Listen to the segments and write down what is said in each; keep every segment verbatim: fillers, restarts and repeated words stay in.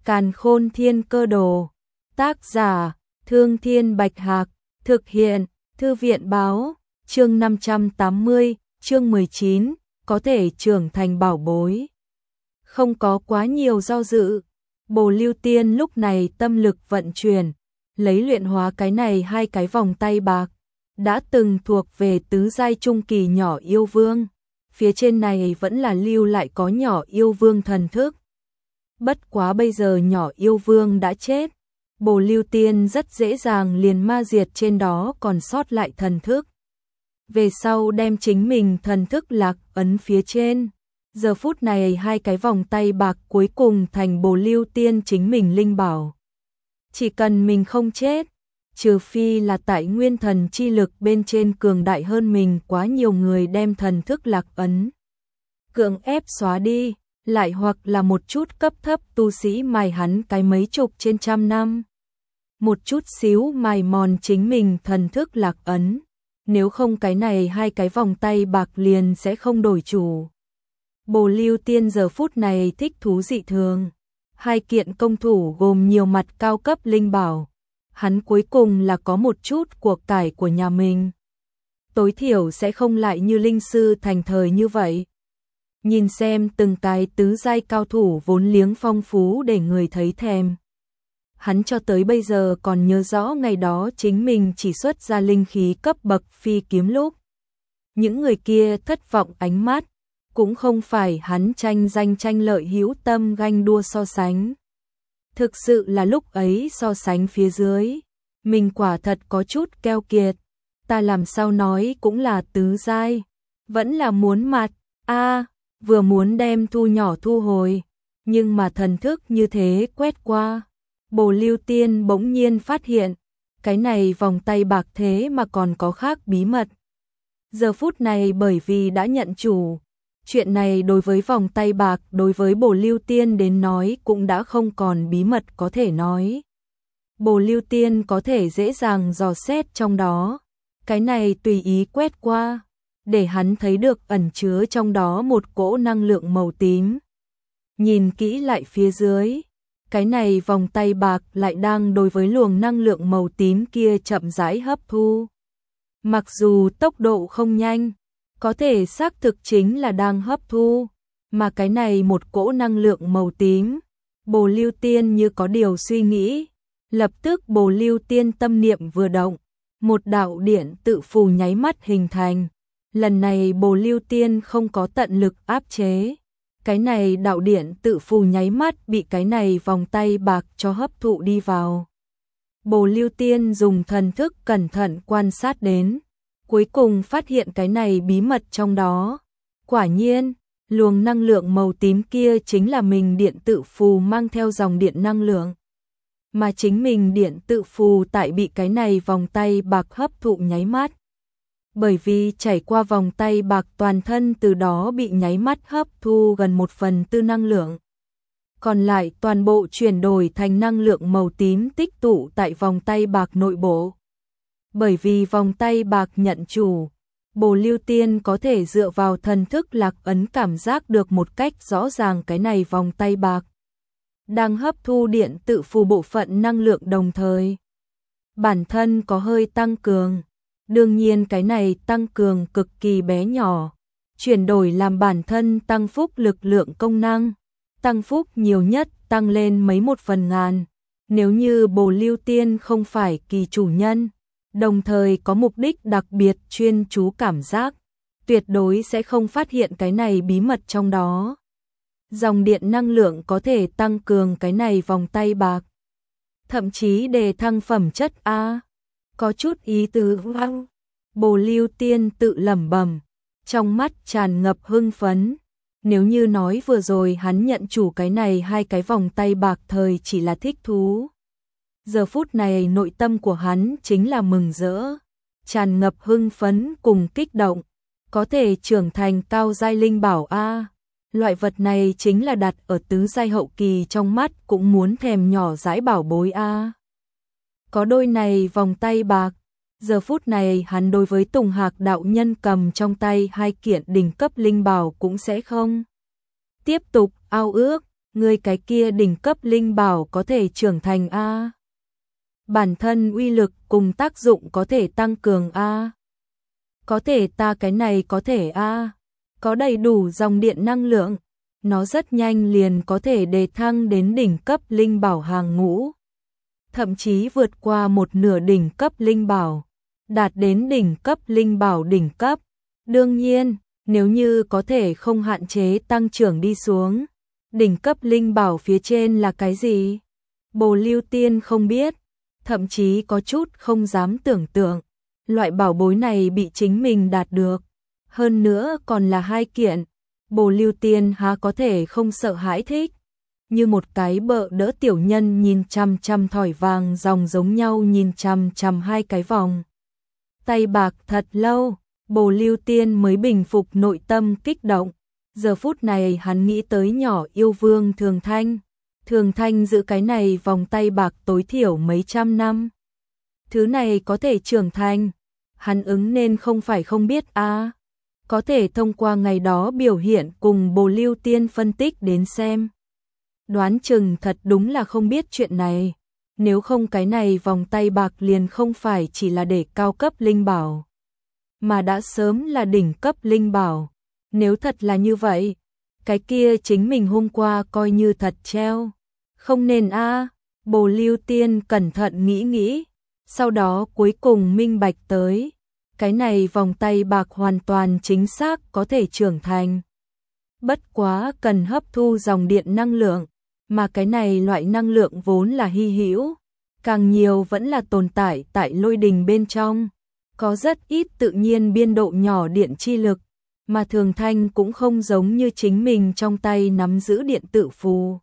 Càn Khôn Thiên Cơ Đồ. Tác giả: Thương Thiên Bạch Hạc. Thực hiện: Thư viện Báo. Chương năm trăm tám mươi, chương mười chín, có thể trưởng thành bảo bối. Không có quá nhiều do dự, Bồ Lưu Tiên lúc này tâm lực vận chuyển, lấy luyện hóa cái này hai cái vòng tay bạc, đã từng thuộc về tứ giai trung kỳ nhỏ yêu vương, phía trên này vẫn là lưu lại có nhỏ yêu vương thần thức. Bất quá bây giờ nhỏ yêu vương đã chết, Bồ Lưu Tiên rất dễ dàng liền ma diệt trên đó còn sót lại thần thức. Về sau đem chính mình thần thức lạc ấn phía trên. Giờ phút này hai cái vòng tay bạc cuối cùng thành Bồ Lưu Tiên chính mình linh bảo. Chỉ cần mình không chết, trừ phi là tại nguyên thần chi lực bên trên cường đại hơn mình quá nhiều người đem thần thức lạc ấn cưỡng ép xóa đi, lại hoặc là một chút cấp thấp tu sĩ mài hắn cái mấy chục trên trăm năm. Một chút xíu mài mòn chính mình thần thức lạc ấn, nếu không cái này hai cái vòng tay bạc liền sẽ không đổi chủ. Bồ Lưu Tiên giờ phút này thích thú dị thường, hai kiện công thủ gồm nhiều mặt cao cấp linh bảo, hắn cuối cùng là có một chút của cải của nhà mình. Tối thiểu sẽ không lại như linh sư thành thời như vậy. Nhìn xem từng cái tứ giai cao thủ vốn liếng phong phú để người thấy thèm. Hắn cho tới bây giờ còn nhớ rõ ngày đó chính mình chỉ xuất ra linh khí cấp bậc phi kiếm lúc. Những người kia thất vọng ánh mắt, cũng không phải hắn tranh danh tranh lợi hữu tâm ganh đua so sánh. Thực sự là lúc ấy so sánh phía dưới, mình quả thật có chút keo kiệt, ta làm sao nói cũng là tứ giai, vẫn là muốn mặt, a vừa muốn đem thu nhỏ thu hồi, nhưng mà thần thức như thế quét qua. Bồ Lưu Tiên bỗng nhiên phát hiện, cái này vòng tay bạc thế mà còn có khác bí mật. Giờ phút này bởi vì đã nhận chủ, chuyện này đối với vòng tay bạc đối với Bồ Lưu Tiên đến nói cũng đã không còn bí mật có thể nói. Bồ Lưu Tiên có thể dễ dàng dò xét trong đó, cái này tùy ý quét qua, để hắn thấy được ẩn chứa trong đó một cỗ năng lượng màu tím. Nhìn kỹ lại phía dưới, cái này vòng tay bạc lại đang đối với luồng năng lượng màu tím kia chậm rãi hấp thu. Mặc dù tốc độ không nhanh, có thể xác thực chính là đang hấp thu, mà cái này một cỗ năng lượng màu tím. Bồ Lưu Tiên như có điều suy nghĩ, lập tức Bồ Lưu Tiên tâm niệm vừa động, một đạo điện tự phù nháy mắt hình thành. Lần này Bồ Lưu Tiên không có tận lực áp chế. Cái này đạo điện tự phù nháy mắt bị cái này vòng tay bạc cho hấp thụ đi vào. Bồ Lưu Tiên dùng thần thức cẩn thận quan sát đến, cuối cùng phát hiện cái này bí mật trong đó. Quả nhiên, luồng năng lượng màu tím kia chính là mình điện tự phù mang theo dòng điện năng lượng. Mà chính mình điện tự phù tại bị cái này vòng tay bạc hấp thụ nháy mắt. Bởi vì chảy qua vòng tay bạc toàn thân từ đó bị nháy mắt hấp thu gần một phần tư năng lượng. Còn lại toàn bộ chuyển đổi thành năng lượng màu tím tích tụ tại vòng tay bạc nội bộ. Bởi vì vòng tay bạc nhận chủ, Bồ Lưu Tiên có thể dựa vào thần thức lạc ấn cảm giác được một cách rõ ràng cái này vòng tay bạc đang hấp thu điện tự phù bộ phận năng lượng đồng thời. Bản thân có hơi tăng cường. Đương nhiên cái này tăng cường cực kỳ bé nhỏ, chuyển đổi làm bản thân tăng phúc lực lượng công năng, tăng phúc nhiều nhất tăng lên mấy một phần ngàn. Nếu như Bồ Lưu Tiên không phải kỳ chủ nhân, đồng thời có mục đích đặc biệt chuyên chú cảm giác, tuyệt đối sẽ không phát hiện cái này bí mật trong đó. Dòng điện năng lượng có thể tăng cường cái này vòng tay bạc, thậm chí đề thăng phẩm chất A. Có chút ý tứ văng. Bồ Lưu Tiên tự lẩm bẩm, trong mắt tràn ngập hưng phấn. Nếu như nói vừa rồi hắn nhận chủ cái này hai cái vòng tay bạc thời chỉ là thích thú, giờ phút này nội tâm của hắn chính là mừng rỡ, tràn ngập hưng phấn cùng kích động. Có thể trưởng thành cao giai linh bảo A, loại vật này chính là đặt ở tứ giai hậu kỳ trong mắt cũng muốn thèm nhỏ dãi bảo bối A. Có đôi này vòng tay bạc, giờ phút này hắn đối với Tùng Hạc đạo nhân cầm trong tay hai kiện đỉnh cấp linh bảo cũng sẽ không tiếp tục ao ước, Ngươi cái kia đỉnh cấp linh bảo có thể trưởng thành a? Bản thân uy lực cùng tác dụng có thể tăng cường a? Có thể ta cái này có thể a? Có đầy đủ dòng điện năng lượng, nó rất nhanh liền có thể đề thăng đến đỉnh cấp linh bảo hàng ngũ. Thậm chí vượt qua một nửa đỉnh cấp linh bảo, đạt đến đỉnh cấp linh bảo đỉnh cấp. Đương nhiên, nếu như có thể không hạn chế tăng trưởng đi xuống, đỉnh cấp linh bảo phía trên là cái gì? Bồ Lưu Tiên không biết, thậm chí có chút không dám tưởng tượng, loại bảo bối này bị chính mình đạt được. Hơn nữa còn là hai kiện, Bồ Lưu Tiên há có thể không sợ hãi thích. Như một cái bợ đỡ tiểu nhân nhìn chăm chăm thỏi vàng dòng giống nhau nhìn chăm chăm hai cái vòng tay bạc thật lâu, Bồ Lưu Tiên mới bình phục nội tâm kích động. Giờ phút này hắn nghĩ tới nhỏ yêu vương Thường Thanh. Thường Thanh giữ cái này vòng tay bạc tối thiểu mấy trăm năm. Thứ này có thể trưởng thành, hắn ứng nên không phải không biết a. À. Có thể thông qua ngày đó biểu hiện cùng Bồ Lưu Tiên phân tích đến xem. Đoán chừng thật đúng là không biết chuyện này. Nếu không cái này vòng tay bạc liền không phải chỉ là để cao cấp linh bảo, mà đã sớm là đỉnh cấp linh bảo. Nếu thật là như vậy, cái kia chính mình hôm qua coi như thật treo. Không nên a. À. Bồ Lưu Tiên cẩn thận nghĩ nghĩ, sau đó cuối cùng minh bạch tới. Cái này vòng tay bạc hoàn toàn chính xác có thể trưởng thành. Bất quá cần hấp thu dòng điện năng lượng, mà cái này loại năng lượng vốn là hy hữu, càng nhiều vẫn là tồn tại tại lôi đình bên trong. Có rất ít tự nhiên biên độ nhỏ điện chi lực, mà Thường Thanh cũng không giống như chính mình trong tay nắm giữ điện tử phù.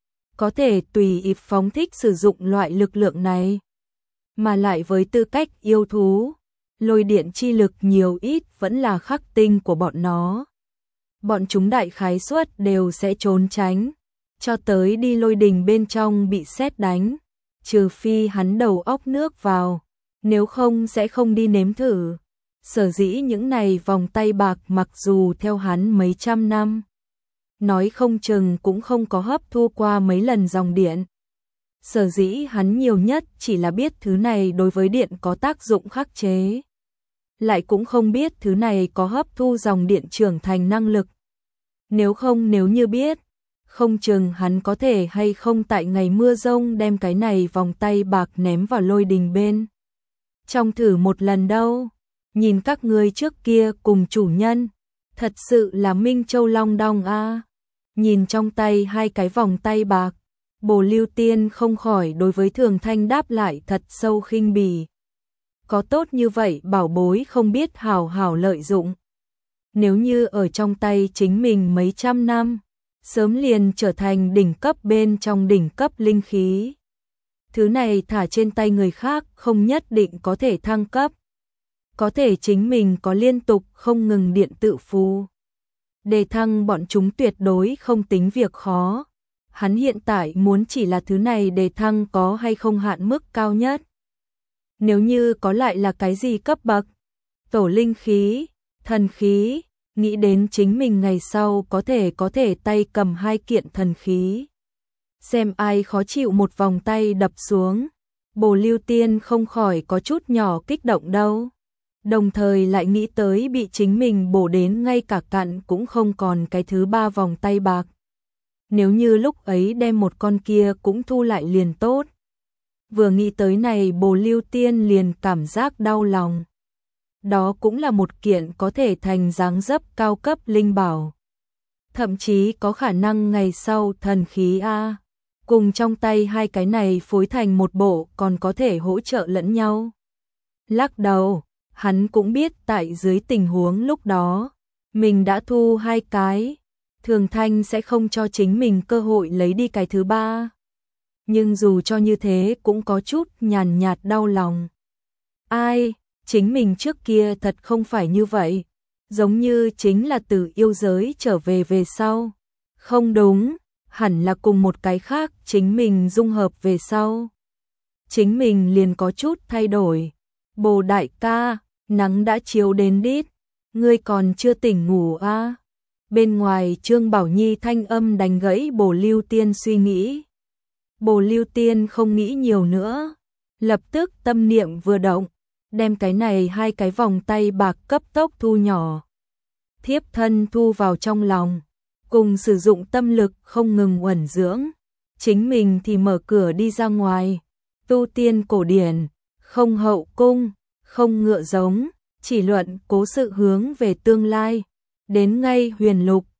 Có thể tùy ý phóng thích sử dụng loại lực lượng này. Mà lại với tư cách yêu thú, lôi điện chi lực nhiều ít vẫn là khắc tinh của bọn nó. Bọn chúng đại khái suất đều sẽ trốn tránh, cho tới đi lôi đình bên trong bị sét đánh, trừ phi hắn đầu óc nước vào, nếu không sẽ không đi nếm thử. Sở dĩ những này vòng tay bạc mặc dù theo hắn mấy trăm năm, nói không chừng cũng không có hấp thu qua mấy lần dòng điện. Sở dĩ hắn nhiều nhất chỉ là biết thứ này đối với điện có tác dụng khắc chế, lại cũng không biết thứ này có hấp thu dòng điện trưởng thành năng lực. Nếu không nếu như biết, không chừng hắn có thể hay không tại ngày mưa rông đem cái này vòng tay bạc ném vào lôi đình bên trong thử một lần đâu. Nhìn các ngươi trước kia cùng chủ nhân, thật sự là Minh Châu Long Đong a. À. Nhìn trong tay hai cái vòng tay bạc, Bồ Lưu Tiên không khỏi đối với Thường Thanh đáp lại thật sâu khinh bỉ. Có tốt như vậy bảo bối không biết hào hào lợi dụng. Nếu như ở trong tay chính mình mấy trăm năm, sớm liền trở thành đỉnh cấp bên trong đỉnh cấp linh khí. Thứ này thả trên tay người khác không nhất định có thể thăng cấp. Có thể chính mình có liên tục không ngừng điện tự phù. Đề thăng bọn chúng tuyệt đối không tính việc khó. Hắn hiện tại muốn chỉ là thứ này đề thăng có hay không hạn mức cao nhất. Nếu như có lại là cái gì cấp bậc, tổ linh khí, thần khí, nghĩ đến chính mình ngày sau có thể có thể tay cầm hai kiện thần khí. Xem ai khó chịu một vòng tay đập xuống, Bồ Lưu Tiên không khỏi có chút nhỏ kích động đâu. Đồng thời lại nghĩ tới bị chính mình bổ đến ngay cả cặn cũng không còn cái thứ ba vòng tay bạc. Nếu như lúc ấy đem một con kia cũng thu lại liền tốt. Vừa nghĩ tới này Bồ Lưu Tiên liền cảm giác đau lòng. Đó cũng là một kiện có thể thành dáng dấp cao cấp linh bảo. Thậm chí có khả năng ngày sau thần khí A. Cùng trong tay hai cái này phối thành một bộ còn có thể hỗ trợ lẫn nhau. Lắc đầu, hắn cũng biết tại dưới tình huống lúc đó, mình đã thu hai cái. Thường Thanh sẽ không cho chính mình cơ hội lấy đi cái thứ ba. Nhưng dù cho như thế cũng có chút nhàn nhạt đau lòng. Ai, chính mình trước kia thật không phải như vậy. Giống như chính là từ yêu giới trở về về sau. Không đúng, hẳn là cùng một cái khác chính mình dung hợp về sau. Chính mình liền có chút thay đổi. Bồ đại ca, nắng đã chiếu đến đít, ngươi còn chưa tỉnh ngủ à? Bên ngoài Trương Bảo Nhi thanh âm đánh gãy Bồ Lưu Tiên suy nghĩ. Bồ Lưu Tiên không nghĩ nhiều nữa, lập tức tâm niệm vừa động, đem cái này hai cái vòng tay bạc cấp tốc thu nhỏ. Thiếp thân thu vào trong lòng, cùng sử dụng tâm lực không ngừng uẩn dưỡng, chính mình thì mở cửa đi ra ngoài. Tu tiên cổ điển, không hậu cung, không ngựa giống, chỉ luận cố sự hướng về tương lai. Đến ngay huyền lục,